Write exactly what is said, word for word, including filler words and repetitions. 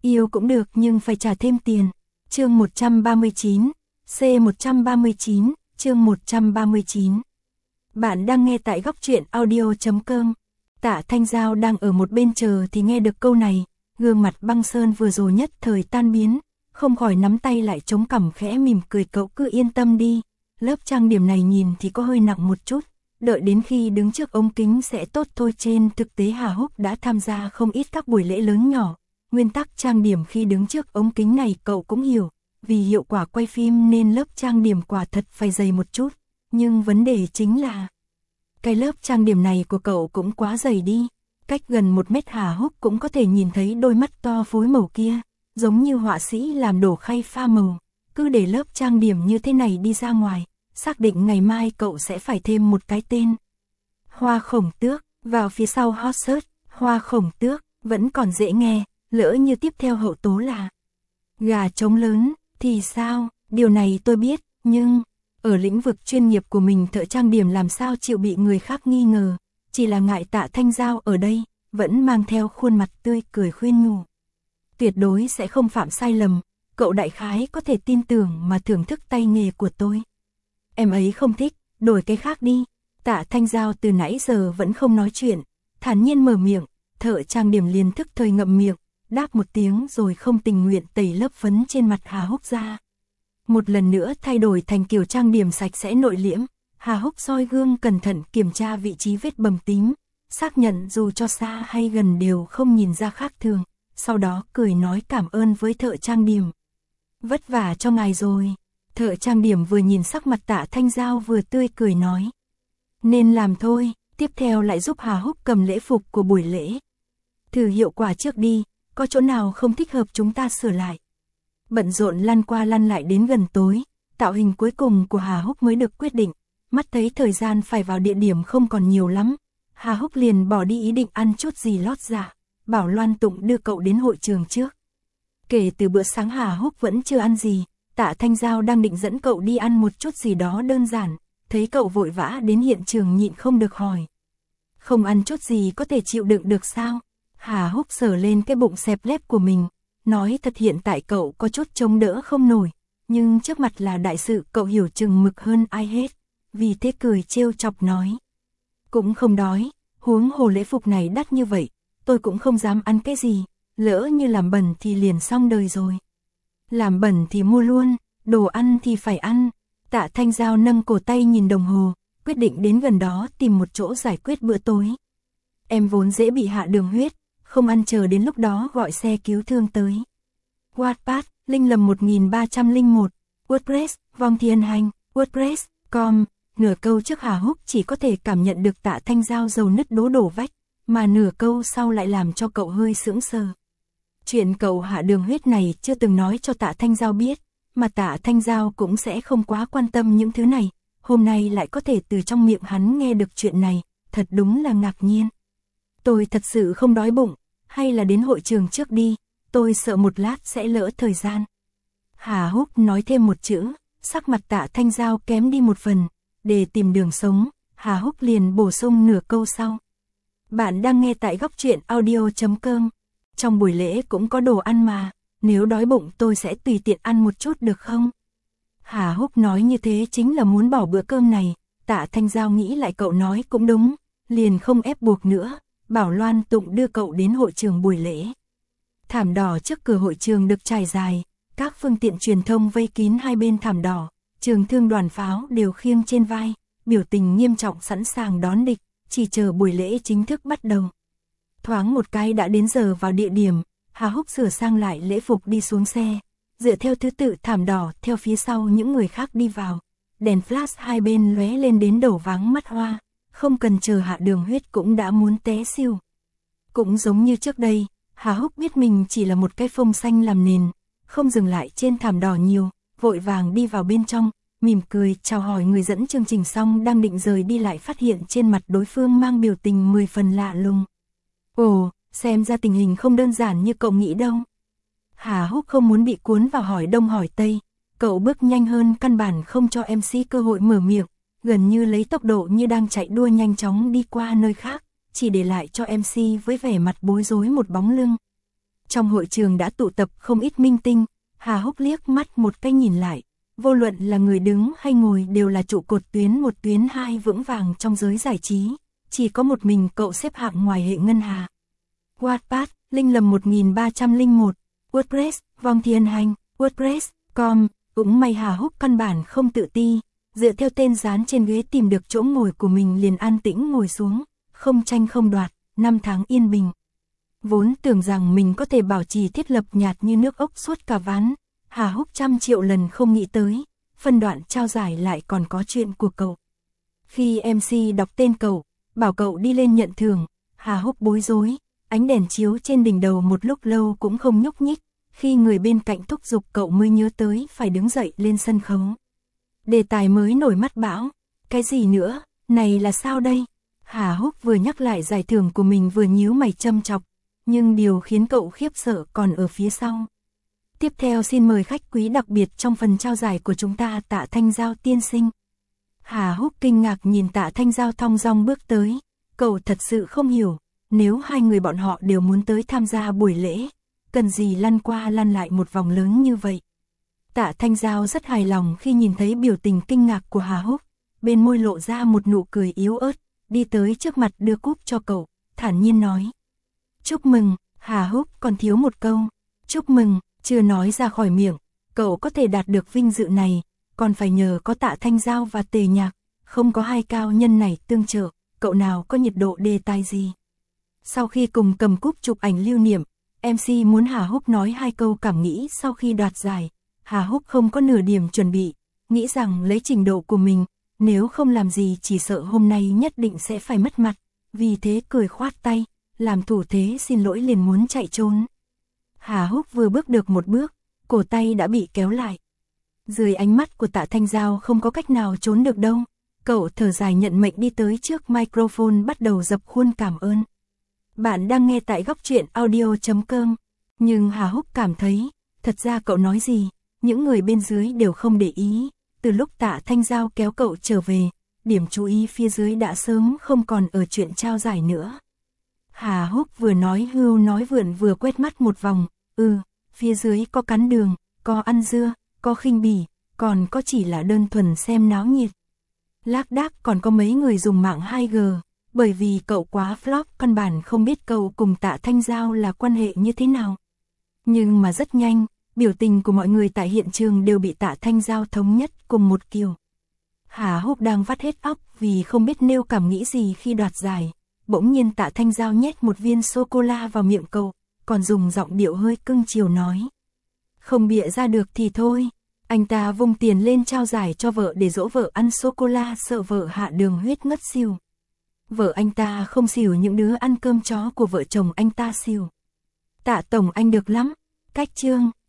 Yêu cũng được nhưng phải trả thêm tiền. Chương một trăm ba mươi chín, C một trăm ba mươi chín, chương một trăm ba mươi chín. Bạn đang nghe tại góc truyện audio chấm com. Tạ Thanh Giao đang ở một bên chờ thì nghe được câu này, gương mặt băng sơn vừa rồi nhất thời tan biến, không khỏi nắm tay lại chống cằm khẽ mỉm cười. Cậu cứ yên tâm đi, lớp trang điểm này nhìn thì có hơi nặng một chút, đợi đến khi đứng trước ống kính sẽ tốt thôi. Trên thực tế Hà Húc đã tham gia không ít các buổi lễ lớn nhỏ, nguyên tắc trang điểm khi đứng trước ống kính này cậu cũng hiểu, vì hiệu quả quay phim nên lớp trang điểm quả thật phải dày một chút, nhưng vấn đề chính là cái lớp trang điểm này của cậu cũng quá dày đi, cách gần một mét Hà Húc cũng có thể nhìn thấy đôi mắt to phối màu kia, giống như họa sĩ làm đổ khay pha màu, cứ để lớp trang điểm như thế này đi ra ngoài, xác định ngày mai cậu sẽ phải thêm một cái tên. Hoa Khổng Tước, vào phía sau hot search, Hoa Khổng Tước, vẫn còn dễ nghe, lỡ như tiếp theo hậu tố là gà trống lớn, thì sao, điều này tôi biết, nhưng ở lĩnh vực chuyên nghiệp của mình thợ trang điểm làm sao chịu bị người khác nghi ngờ, chỉ là ngại Tạ Thanh Giao ở đây, vẫn mang theo khuôn mặt tươi cười khuyên nhủ. Tuyệt đối sẽ không phạm sai lầm, cậu đại khái có thể tin tưởng mà thưởng thức tay nghề của tôi. Em ấy không thích, đổi cái khác đi. Tạ Thanh Giao từ nãy giờ vẫn không nói chuyện, thản nhiên mở miệng, thợ trang điểm liền thức thời ngậm miệng, đáp một tiếng rồi không tình nguyện tẩy lớp phấn trên mặt Hà Húc ra. Một lần nữa thay đổi thành kiểu trang điểm sạch sẽ nội liễm, Hà Húc soi gương cẩn thận kiểm tra vị trí vết bầm tím, xác nhận dù cho xa hay gần đều không nhìn ra khác thường, sau đó cười nói cảm ơn với thợ trang điểm. Vất vả cho ngài rồi. Thợ trang điểm vừa nhìn sắc mặt Tạ Thanh Giao vừa tươi cười nói. Nên làm thôi, tiếp theo lại giúp Hà Húc cầm lễ phục của buổi lễ. Thử hiệu quả trước đi, có chỗ nào không thích hợp chúng ta sửa lại. Bận rộn lăn qua lăn lại đến gần tối, tạo hình cuối cùng của Hà Húc mới được quyết định, mắt thấy thời gian phải vào địa điểm không còn nhiều lắm. Hà Húc liền bỏ đi ý định ăn chút gì lót dạ, bảo Loan Tụng đưa cậu đến hội trường trước. Kể từ bữa sáng Hà Húc vẫn chưa ăn gì, Tạ Thanh Giao đang định dẫn cậu đi ăn một chút gì đó đơn giản, thấy cậu vội vã đến hiện trường nhịn không được hỏi. Không ăn chút gì có thể chịu đựng được sao? Hà Húc sờ lên cái bụng xẹp lép của mình, nói thật hiện tại cậu có chút chống đỡ không nổi, nhưng trước mặt là đại sự cậu hiểu chừng mực hơn ai hết, vì thế cười trêu chọc nói. Cũng không đói, huống hồ lễ phục này đắt như vậy, tôi cũng không dám ăn cái gì, lỡ như làm bẩn thì liền xong đời rồi. Làm bẩn thì mua luôn, đồ ăn thì phải ăn. Tạ Thanh Giao nâng cổ tay nhìn đồng hồ, quyết định đến gần đó tìm một chỗ giải quyết bữa tối. Em vốn dễ bị hạ đường huyết, không ăn chờ đến lúc đó gọi xe cứu thương tới. Wattpad, Linh Lầm một nghìn ba trăm lẻ một, WordPress, Vong Thiên Hành, WordPress, com. Nửa câu trước Hà Húc chỉ có thể cảm nhận được Tạ Thanh Giao dầu nứt đố đổ vách, mà nửa câu sau lại làm cho cậu hơi sững sờ. Chuyện cậu hạ đường huyết này chưa từng nói cho Tạ Thanh Giao biết, mà Tạ Thanh Giao cũng sẽ không quá quan tâm những thứ này, hôm nay lại có thể từ trong miệng hắn nghe được chuyện này, thật đúng là ngạc nhiên. Tôi thật sự không đói bụng, hay là đến hội trường trước đi, tôi sợ một lát sẽ lỡ thời gian. Hà Húc nói thêm một chữ, sắc mặt Tạ Thanh Giao kém đi một phần, để tìm đường sống, Hà Húc liền bổ sung nửa câu sau. Bạn đang nghe tại góc truyện audio chấm com. Trong buổi lễ cũng có đồ ăn mà, nếu đói bụng tôi sẽ tùy tiện ăn một chút được không? Hà Húc nói như thế chính là muốn bỏ bữa cơm này, Tạ Thanh Giao nghĩ lại cậu nói cũng đúng, liền không ép buộc nữa, bảo Loan Tụng đưa cậu đến hội trường buổi lễ. Thảm đỏ trước cửa hội trường được trải dài, các phương tiện truyền thông vây kín hai bên thảm đỏ, trường thương đoàn pháo đều khiêng trên vai, biểu tình nghiêm trọng sẵn sàng đón địch, chỉ chờ buổi lễ chính thức bắt đầu. Thoáng một cái đã đến giờ vào địa điểm, Hà Húc sửa sang lại lễ phục đi xuống xe, dựa theo thứ tự thảm đỏ theo phía sau những người khác đi vào, đèn flash hai bên lóe lên đến đầu váng mắt hoa, không cần chờ hạ đường huyết cũng đã muốn té xỉu. Cũng giống như trước đây, Hà Húc biết mình chỉ là một cái phông xanh làm nền, không dừng lại trên thảm đỏ nhiều, vội vàng đi vào bên trong, mỉm cười chào hỏi người dẫn chương trình xong đang định rời đi lại phát hiện trên mặt đối phương mang biểu tình mười phần lạ lùng. Ồ, xem ra tình hình không đơn giản như cậu nghĩ đâu. Hà Húc không muốn bị cuốn vào hỏi đông hỏi tây, cậu bước nhanh hơn căn bản không cho em xê cơ hội mở miệng, gần như lấy tốc độ như đang chạy đua nhanh chóng đi qua nơi khác, chỉ để lại cho em xê với vẻ mặt bối rối một bóng lưng. Trong hội trường đã tụ tập không ít minh tinh, Hà Húc liếc mắt một cái nhìn lại. Vô luận là người đứng hay ngồi đều là trụ cột tuyến một tuyến hai vững vàng trong giới giải trí. Chỉ có một mình cậu xếp hạng ngoài hệ ngân hà. Wattpad, Linh Lầm một nghìn ba trăm lẻ một, WordPress, Vong Thiên Hành, WordPress chấm com, cũng may Hà Húc căn bản không tự ti, dựa theo tên dán trên ghế tìm được chỗ ngồi của mình liền an tĩnh ngồi xuống, không tranh không đoạt, năm tháng yên bình. Vốn tưởng rằng mình có thể bảo trì thiết lập nhạt như nước ốc suốt cả ván, Hà Húc trăm triệu lần không nghĩ tới, phân đoạn trao giải lại còn có chuyện của cậu. Khi em xê đọc tên cậu, bảo cậu đi lên nhận thưởng, Hà Húc bối rối, ánh đèn chiếu trên đỉnh đầu một lúc lâu cũng không nhúc nhích, khi người bên cạnh thúc giục cậu mới nhớ tới phải đứng dậy lên sân khấu. Đề tài mới nổi mắt bão, cái gì nữa, này là sao đây? Hà Húc vừa nhắc lại giải thưởng của mình vừa nhíu mày châm chọc, nhưng điều khiến cậu khiếp sợ còn ở phía sau. Tiếp theo xin mời khách quý đặc biệt trong phần trao giải của chúng ta, Tạ Thanh Giao tiên sinh. Hà Húc kinh ngạc nhìn Tạ Thanh Giao thong dong bước tới, cậu thật sự không hiểu, nếu hai người bọn họ đều muốn tới tham gia buổi lễ, cần gì lăn qua lăn lại một vòng lớn như vậy. Tạ Thanh Giao rất hài lòng khi nhìn thấy biểu tình kinh ngạc của Hà Húc, bên môi lộ ra một nụ cười yếu ớt, đi tới trước mặt đưa cúp cho cậu, thản nhiên nói. Chúc mừng, Hà Húc còn thiếu một câu, chúc mừng, chưa nói ra khỏi miệng, cậu có thể đạt được vinh dự này, còn phải nhờ có Tạ Thanh Giao và Tề Nhạc, không có hai cao nhân này tương trợ, cậu nào có nhiệt độ đề tài gì. Sau khi cùng cầm cúp chụp ảnh lưu niệm, em xê muốn Hà Húc nói hai câu cảm nghĩ sau khi đoạt giải. Hà Húc không có nửa điểm chuẩn bị, nghĩ rằng lấy trình độ của mình, nếu không làm gì chỉ sợ hôm nay nhất định sẽ phải mất mặt, vì thế cười khoát tay, làm thủ thế xin lỗi liền muốn chạy trốn. Hà Húc vừa bước được một bước, cổ tay đã bị kéo lại. Dưới ánh mắt của Tạ Thanh Giao không có cách nào trốn được đâu, cậu thở dài nhận mệnh đi tới trước microphone bắt đầu dập khuôn cảm ơn. Bạn đang nghe tại góc truyện audio chấm com, nhưng Hà Húc cảm thấy, thật ra cậu nói gì, những người bên dưới đều không để ý, từ lúc Tạ Thanh Giao kéo cậu trở về, điểm chú ý phía dưới đã sớm không còn ở chuyện trao giải nữa. Hà Húc vừa nói hưu nói vượn vừa quét mắt một vòng, ừ, phía dưới có cắn đường, có ăn dưa, có khinh bỉ, còn có chỉ là đơn thuần xem náo nhiệt. Lác đác còn có mấy người dùng mạng hai G, bởi vì cậu quá flop căn bản không biết cậu cùng Tạ Thanh Giao là quan hệ như thế nào. Nhưng mà rất nhanh, biểu tình của mọi người tại hiện trường đều bị Tạ Thanh Giao thống nhất cùng một kiểu. Hà Húc đang vắt hết óc vì không biết nêu cảm nghĩ gì khi đoạt giải. Bỗng nhiên Tạ Thanh Giao nhét một viên sô-cô-la vào miệng cậu, còn dùng giọng điệu hơi cưng chiều nói. Không bịa ra được thì thôi. Anh ta vung tiền lên trao giải cho vợ để dỗ vợ ăn sô-cô-la, sợ vợ hạ đường huyết ngất xỉu. Vợ anh ta không xỉu, những đứa ăn cơm chó của vợ chồng anh ta xỉu. Tạ tổng anh được lắm. Cách chương.